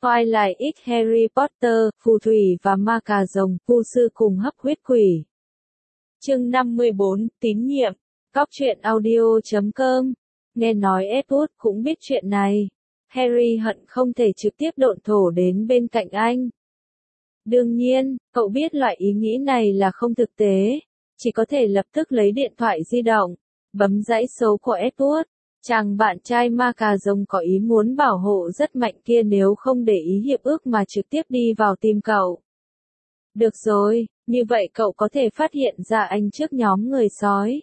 Twilight X Harry Potter, phù thủy và ma cà rồng, vu sư cùng hấp huyết quỷ. Chương 54, tín nhiệm. Cóc truyện audio.com. Nghe nói Edward cũng biết chuyện này. Harry hận không thể trực tiếp độn thổ đến bên cạnh anh. Đương nhiên, cậu biết loại ý nghĩ này là không thực tế. Chỉ có thể lập tức lấy điện thoại di động, bấm dãy số của Edward. Chàng bạn trai ma cà rồng có ý muốn bảo hộ rất mạnh kia nếu không để ý hiệp ước mà trực tiếp đi vào tìm cậu. Được rồi, như vậy cậu có thể phát hiện ra anh trước nhóm người sói.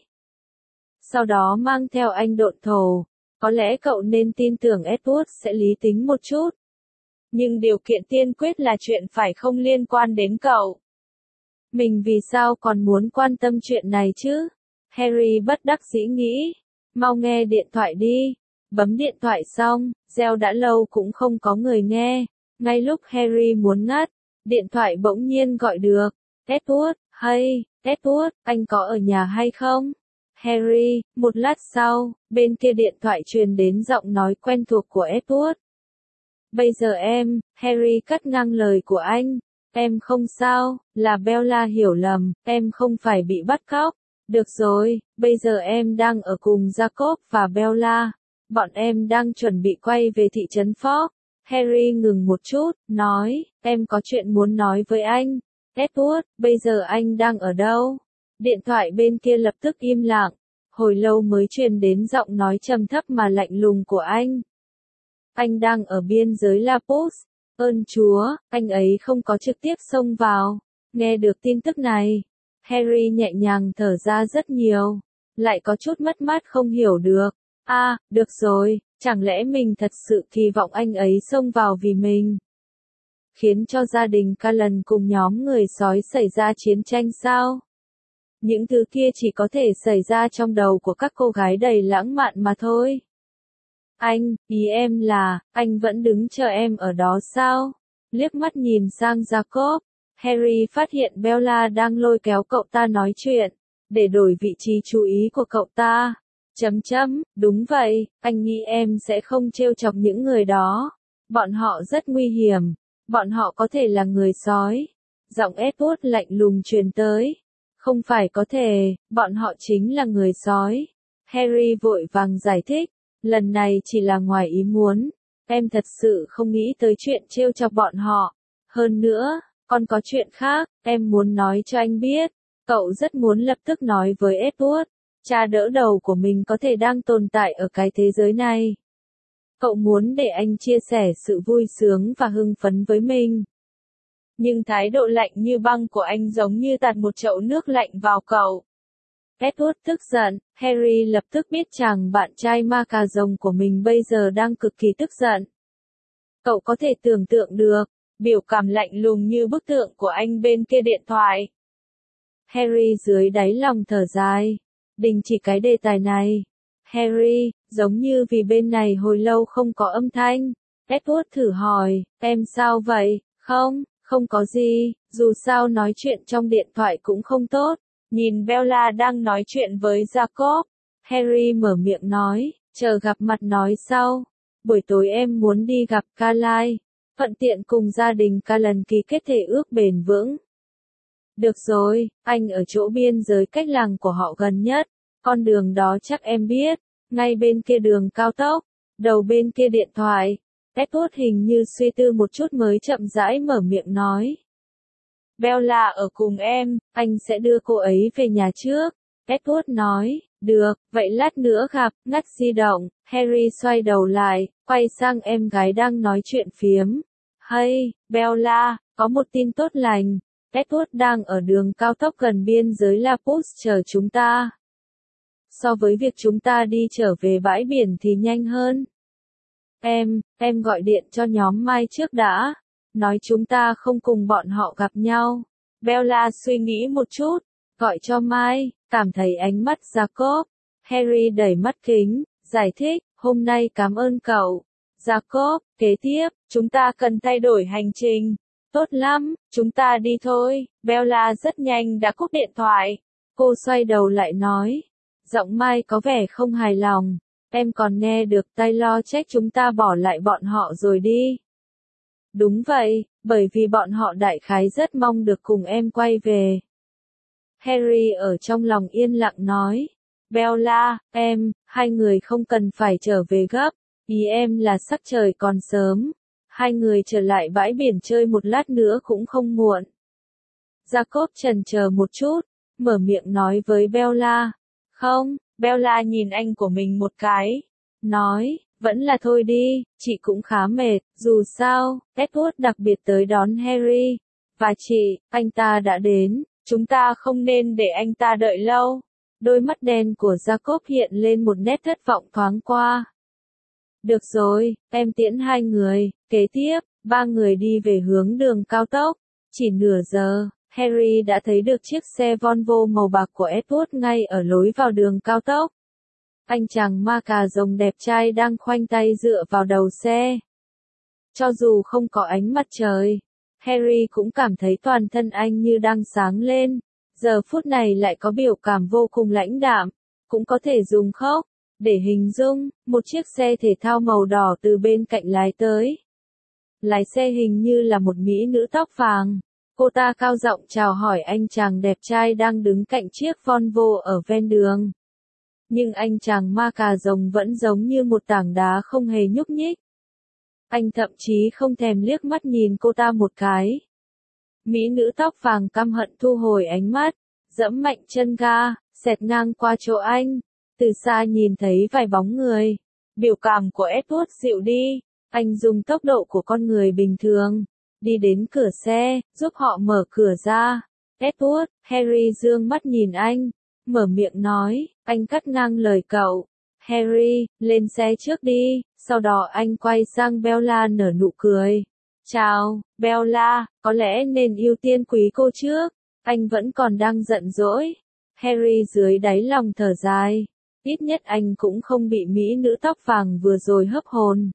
Sau đó mang theo anh độn thổ. Có lẽ cậu nên tin tưởng Edward sẽ lý tính một chút. Nhưng điều kiện tiên quyết là chuyện phải không liên quan đến cậu. Mình vì sao còn muốn quan tâm chuyện này chứ? Harry bất đắc dĩ nghĩ. Mau nghe điện thoại đi. Bấm điện thoại xong, reo đã lâu cũng không có người nghe. Ngay lúc Harry muốn ngắt, điện thoại bỗng nhiên gọi được. Edward, hey, Edward, anh có ở nhà hay không? Harry, một lát sau, bên kia điện thoại truyền đến giọng nói quen thuộc của Edward. Bây giờ em, Harry cắt ngang lời của anh. Em không sao, là Bella hiểu lầm, em không phải bị bắt cóc. Được rồi, bây giờ em đang ở cùng Jacob và Bella. Bọn em đang chuẩn bị quay về thị trấn Fogg. Harry ngừng một chút, nói, em có chuyện muốn nói với anh. Edward, bây giờ anh đang ở đâu? Điện thoại bên kia lập tức im lặng. Hồi lâu mới truyền đến giọng nói trầm thấp mà lạnh lùng của anh. Anh đang ở biên giới Lapus. Ơn Chúa, anh ấy không có trực tiếp xông vào. Nghe được tin tức này, Harry nhẹ nhàng thở ra rất nhiều. Lại có chút mất mát không hiểu được. Được rồi, chẳng lẽ mình thật sự kỳ vọng anh ấy xông vào vì mình? Khiến cho gia đình Cullen cùng nhóm người sói xảy ra chiến tranh sao? Những thứ kia chỉ có thể xảy ra trong đầu của các cô gái đầy lãng mạn mà thôi. Ý em là, anh vẫn đứng chờ em ở đó sao? Liếc mắt nhìn sang Jacob, Harry phát hiện Bella đang lôi kéo cậu ta nói chuyện, để đổi vị trí chú ý của cậu ta. Đúng vậy, anh nghĩ em sẽ không trêu chọc những người đó. Bọn họ rất nguy hiểm. Bọn họ có thể là người sói. Giọng Edward lạnh lùng truyền tới. Không phải có thể, bọn họ chính là người sói. Harry vội vàng giải thích. Lần này chỉ là ngoài ý muốn. Em thật sự không nghĩ tới chuyện trêu chọc bọn họ. Hơn nữa, còn có chuyện khác, em muốn nói cho anh biết. Cậu rất muốn lập tức nói với Edward. Cha đỡ đầu của mình có thể đang tồn tại ở cái thế giới này. Cậu muốn để anh chia sẻ sự vui sướng và hưng phấn với mình. Nhưng thái độ lạnh như băng của anh giống như tạt một chậu nước lạnh vào cậu. Edward tức giận, Harry lập tức biết chàng bạn trai ma cà rồng của mình bây giờ đang cực kỳ tức giận. Cậu có thể tưởng tượng được, biểu cảm lạnh lùng như bức tượng của anh bên kia điện thoại. Harry dưới đáy lòng thở dài. Đình chỉ cái đề tài này. Harry, giống như vì bên này hồi lâu không có âm thanh. Edward thử hỏi, em sao vậy? Không có gì, dù sao nói chuyện trong điện thoại cũng không tốt. Nhìn Bella đang nói chuyện với Jacob. Harry mở miệng nói, chờ gặp mặt nói sau. Buổi tối em muốn đi gặp Carlisle. Thuận tiện cùng gia đình Cullen ký kết thể ước bền vững. Được rồi, anh ở chỗ biên giới cách làng của họ gần nhất. Con đường đó chắc em biết. Ngay bên kia đường cao tốc. Đầu bên kia điện thoại. Edward hình như suy tư một chút mới chậm rãi mở miệng nói. Bella ở cùng em, anh sẽ đưa cô ấy về nhà trước. Edward nói, được, vậy lát nữa gặp, ngắt di động. Harry xoay đầu lại, quay sang em gái đang nói chuyện phiếm. Hey, Bella, có một tin tốt lành. Edward đang ở đường cao tốc gần biên giới Lapus chờ chúng ta. So với việc chúng ta đi trở về bãi biển thì nhanh hơn. Em gọi điện cho nhóm Mai trước đã. Nói chúng ta không cùng bọn họ gặp nhau. Bella suy nghĩ một chút. Gọi cho Mai, cảm thấy ánh mắt Jacob. Harry đẩy mắt kính, giải thích, hôm nay cảm ơn cậu. Jacob, kế tiếp, chúng ta cần thay đổi hành trình. Tốt lắm, chúng ta đi thôi. Bella rất nhanh đã cúp điện thoại. Cô xoay đầu lại nói. Giọng Mai có vẻ không hài lòng. Em còn nghe được Taylor trách chúng ta bỏ lại bọn họ rồi đi. Đúng vậy, bởi vì bọn họ đại khái rất mong được cùng em quay về. Harry ở trong lòng yên lặng nói. Bella, hai người không cần phải trở về gấp, ý em là sắc trời còn sớm. Hai người trở lại bãi biển chơi một lát nữa cũng không muộn. Jacob chần chờ một chút, mở miệng nói với Bella. Không, Bella nhìn anh của mình một cái. Nói, vẫn là thôi đi, chị cũng khá mệt, dù sao, Edward đặc biệt tới đón Harry. Và chị, anh ta đã đến, chúng ta không nên để anh ta đợi lâu. Đôi mắt đen của Jacob hiện lên một nét thất vọng thoáng qua. Được rồi, em tiễn hai người, kế tiếp, ba người đi về hướng đường cao tốc. Chỉ nửa giờ, Harry đã thấy được chiếc xe Volvo màu bạc của Edward ngay ở lối vào đường cao tốc. Anh chàng ma cà rồng đẹp trai đang khoanh tay dựa vào đầu xe. Cho dù không có ánh mặt trời, Harry cũng cảm thấy toàn thân anh như đang sáng lên. Giờ phút này lại có biểu cảm vô cùng lãnh đạm, cũng có thể dùng khóc để hình dung. Một chiếc xe thể thao màu đỏ từ bên cạnh lái tới. Lái xe hình như là một mỹ nữ tóc vàng. Cô ta cao giọng chào hỏi anh chàng đẹp trai đang đứng cạnh chiếc Volvo ở ven đường. Nhưng anh chàng ma cà rồng vẫn giống như một tảng đá không hề nhúc nhích. Anh thậm chí không thèm liếc mắt nhìn cô ta một cái. Mỹ nữ tóc vàng căm hận thu hồi ánh mắt, dẫm mạnh chân ga, xẹt ngang qua chỗ anh. Từ xa nhìn thấy vài bóng người. Biểu cảm của Edward dịu đi. Anh dùng tốc độ của con người bình thường. Đi đến cửa xe, giúp họ mở cửa ra. Edward, Harry dương mắt nhìn anh. Mở miệng nói, anh cắt ngang lời cậu. Harry, lên xe trước đi. Sau đó anh quay sang Bella nở nụ cười. Chào, Bella, có lẽ nên ưu tiên quý cô trước. Anh vẫn còn đang giận dỗi. Harry dưới đáy lòng thở dài. Ít nhất anh cũng không bị mỹ nữ tóc vàng vừa rồi hấp hồn.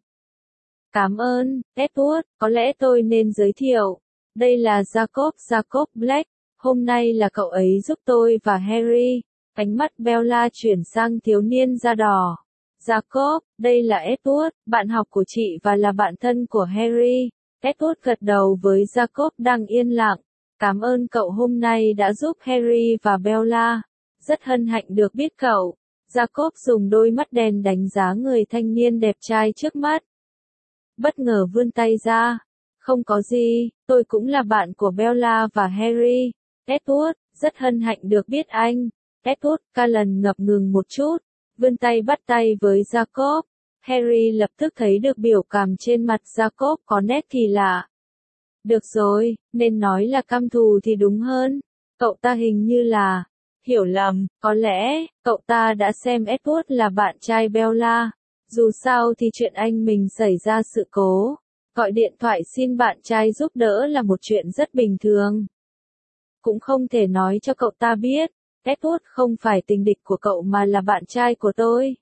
Cảm ơn, Edward, có lẽ tôi nên giới thiệu. Đây là Jacob Black. Hôm nay là cậu ấy giúp tôi và Harry. Ánh mắt Bella chuyển sang thiếu niên da đỏ. Jacob, đây là Edward, bạn học của chị và là bạn thân của Harry. Edward gật đầu với Jacob đang yên lặng. Cảm ơn cậu hôm nay đã giúp Harry và Bella. Rất hân hạnh được biết cậu. Jacob dùng đôi mắt đen đánh giá người thanh niên đẹp trai trước mắt. Bất ngờ vươn tay ra. Không có gì, tôi cũng là bạn của Bella và Harry. Edward, rất hân hạnh được biết anh. Edward, Cullen ngập ngừng một chút, vươn tay bắt tay với Jacob. Harry lập tức thấy được biểu cảm trên mặt Jacob có nét kỳ lạ. Được rồi, nên nói là căm thù thì đúng hơn. Cậu ta hình như là hiểu lầm, có lẽ cậu ta đã xem Edward là bạn trai Bella. Dù sao thì chuyện anh mình xảy ra sự cố, gọi điện thoại xin bạn trai giúp đỡ là một chuyện rất bình thường. Cũng không thể nói cho cậu ta biết, Edward không phải tình địch của cậu mà là bạn trai của tôi.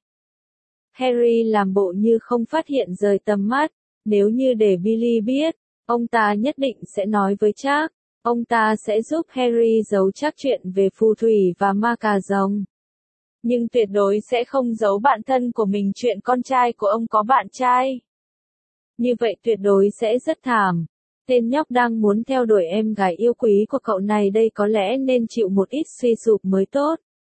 Harry làm bộ như không phát hiện rời tầm mắt, nếu như để Billy biết, ông ta nhất định sẽ nói với Jack, ông ta sẽ giúp Harry giấu chắc chuyện về phù thủy và ma cà rồng. Nhưng tuyệt đối sẽ không giấu bạn thân của mình chuyện con trai của ông có bạn trai. Như vậy tuyệt đối sẽ rất thảm. Tên nhóc đang muốn theo đuổi em gái yêu quý của cậu này đây có lẽ nên chịu một ít suy sụp mới tốt.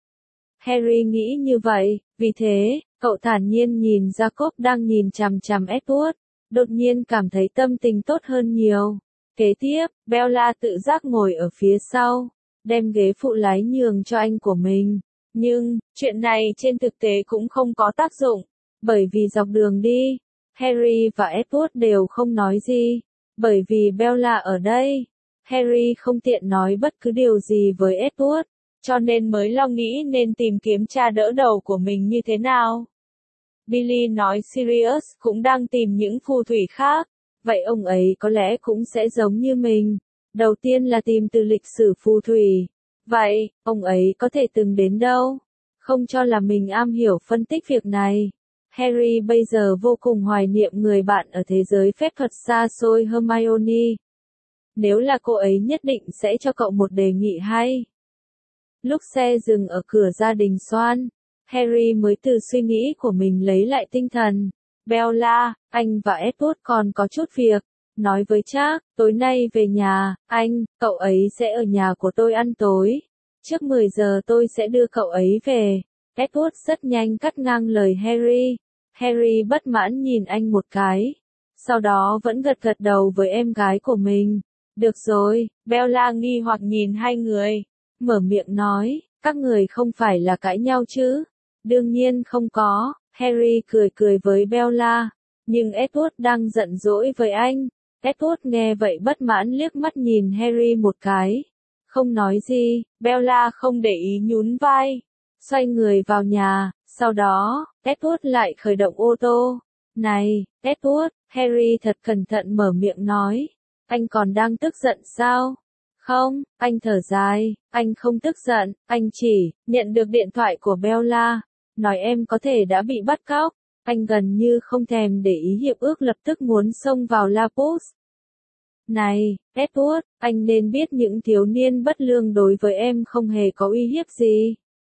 Harry nghĩ như vậy, vì thế, cậu thản nhiên nhìn Jacob đang nhìn chằm chằm Edward, đột nhiên cảm thấy tâm tình tốt hơn nhiều. Kế tiếp, Bella tự giác ngồi ở phía sau, đem ghế phụ lái nhường cho anh của mình. Nhưng, chuyện này trên thực tế cũng không có tác dụng, bởi vì dọc đường đi, Harry và Edward đều không nói gì, bởi vì Bella ở đây. Harry không tiện nói bất cứ điều gì với Edward, cho nên mới lo nghĩ nên tìm kiếm cha đỡ đầu của mình như thế nào. Billy nói Sirius cũng đang tìm những phù thủy khác, vậy ông ấy có lẽ cũng sẽ giống như mình. Đầu tiên là tìm từ lịch sử phù thủy. Vậy, ông ấy có thể từng đến đâu? Không cho là mình am hiểu phân tích việc này. Harry bây giờ vô cùng hoài niệm người bạn ở thế giới phép thuật xa xôi Hermione. Nếu là cô ấy nhất định sẽ cho cậu một đề nghị hay. Lúc xe dừng ở cửa gia đình Swan, Harry mới từ suy nghĩ của mình lấy lại tinh thần. Bella, anh và Edward còn có chút việc. nói với Trác, tối nay về nhà, cậu ấy sẽ ở nhà của tôi ăn tối. Trước 10 giờ tôi sẽ đưa cậu ấy về. Edward rất nhanh cắt ngang lời Harry. Harry bất mãn nhìn anh một cái. Sau đó vẫn gật gật đầu với em gái của mình. Được rồi, Bella nghi hoặc nhìn hai người. Mở miệng nói, các người không phải là cãi nhau chứ? Đương nhiên không có. Harry cười cười với Bella. Nhưng Edward đang giận dỗi với anh. Edward nghe vậy bất mãn liếc mắt nhìn Harry một cái. Không nói gì, Bella không để ý nhún vai. Xoay người vào nhà, sau đó, Edward lại khởi động ô tô. Này, Edward, Harry thật cẩn thận mở miệng nói. Anh còn đang tức giận sao? Không, anh thở dài, anh không tức giận, anh chỉ nhận được điện thoại của Bella. Nói em có thể đã bị bắt cóc. Anh gần như không thèm để ý hiệp ước lập tức muốn xông vào Lapus. Này, Edward, anh nên biết những thiếu niên bất lương đối với em không hề có uy hiếp gì.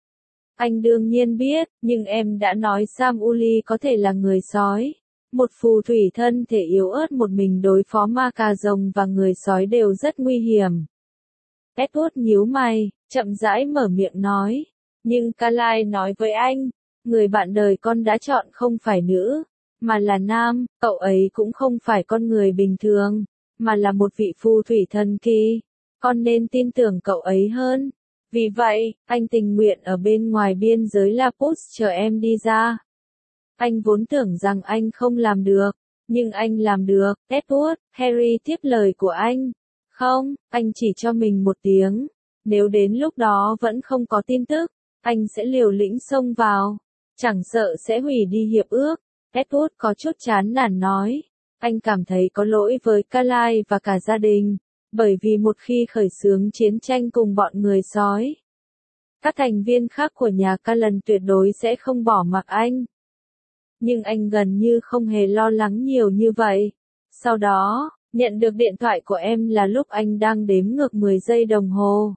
Anh đương nhiên biết, nhưng em đã nói Sam Uli có thể là người sói. Một phù thủy thân thể yếu ớt một mình đối phó ma cà rồng và người sói đều rất nguy hiểm. Edward nhíu mày, chậm rãi mở miệng nói. Nhưng Carlisle nói với anh, người bạn đời con đã chọn không phải nữ, mà là nam, cậu ấy cũng không phải con người bình thường, mà là một vị phù thủy thần kỳ. Con nên tin tưởng cậu ấy hơn. Vì vậy, anh tình nguyện ở bên ngoài biên giới Lapus chờ em đi ra. Anh vốn tưởng rằng anh không làm được, nhưng anh làm được. Edward, Harry tiếp lời của anh. Không, anh chỉ cho mình một tiếng. Nếu đến lúc đó vẫn không có tin tức, anh sẽ liều lĩnh xông vào. Chẳng sợ sẽ hủy đi hiệp ước. Edward có chút chán nản nói. Anh cảm thấy có lỗi với Carlisle và cả gia đình. Bởi vì một khi khởi xướng chiến tranh cùng bọn người sói, các thành viên khác của nhà Cullen tuyệt đối sẽ không bỏ mặc anh. Nhưng anh gần như không hề lo lắng nhiều như vậy. Sau đó, nhận được điện thoại của em là lúc anh đang đếm ngược 10 giây đồng hồ.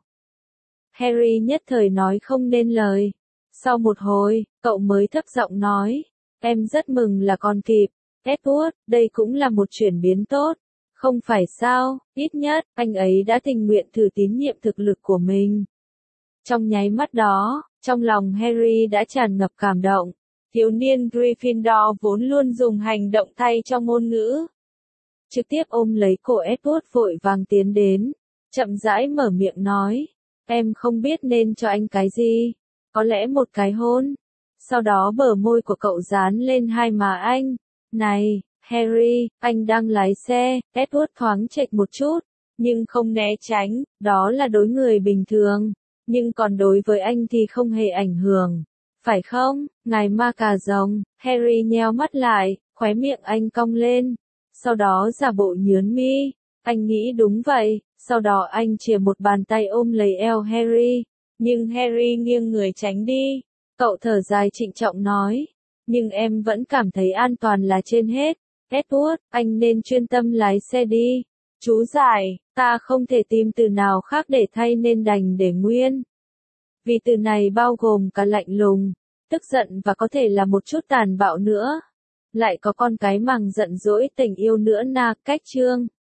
Harry nhất thời nói không nên lời. Sau một hồi, cậu mới thấp giọng nói. Em rất mừng là còn kịp. Edward, đây cũng là một chuyển biến tốt. Không phải sao, ít nhất, anh ấy đã tình nguyện thử tín nhiệm thực lực của mình. Trong nháy mắt đó, trong lòng Harry đã tràn ngập cảm động. Thiếu niên Gryffindor vốn luôn dùng hành động thay cho ngôn ngữ. Trực tiếp ôm lấy cổ Edward vội vàng tiến đến. Chậm rãi mở miệng nói. Em không biết nên cho anh cái gì. Có lẽ một cái hôn. Sau đó bờ môi của cậu dán lên hai má anh. Này, Harry, anh đang lái xe. Edward thoáng chệch một chút, nhưng không né tránh. Đó là đối người bình thường. Nhưng còn đối với anh thì không hề ảnh hưởng. Phải không, ngài ma cà rồng? Harry nheo mắt lại, khóe miệng anh cong lên. Sau đó giả bộ nhớn mi. Anh nghĩ đúng vậy. Sau đó anh chìa một bàn tay ôm lấy eo Harry. Nhưng Harry nghiêng người tránh đi. Cậu thở dài trịnh trọng nói. Nhưng em vẫn cảm thấy an toàn là trên hết. Edward, anh nên chuyên tâm lái xe đi. Chú giải, ta không thể tìm từ nào khác để thay nên đành để nguyên. Vì từ này bao gồm cả lạnh lùng, tức giận và có thể là một chút tàn bạo nữa. Lại có con cái màng giận dỗi tình yêu nữa na. Cách chương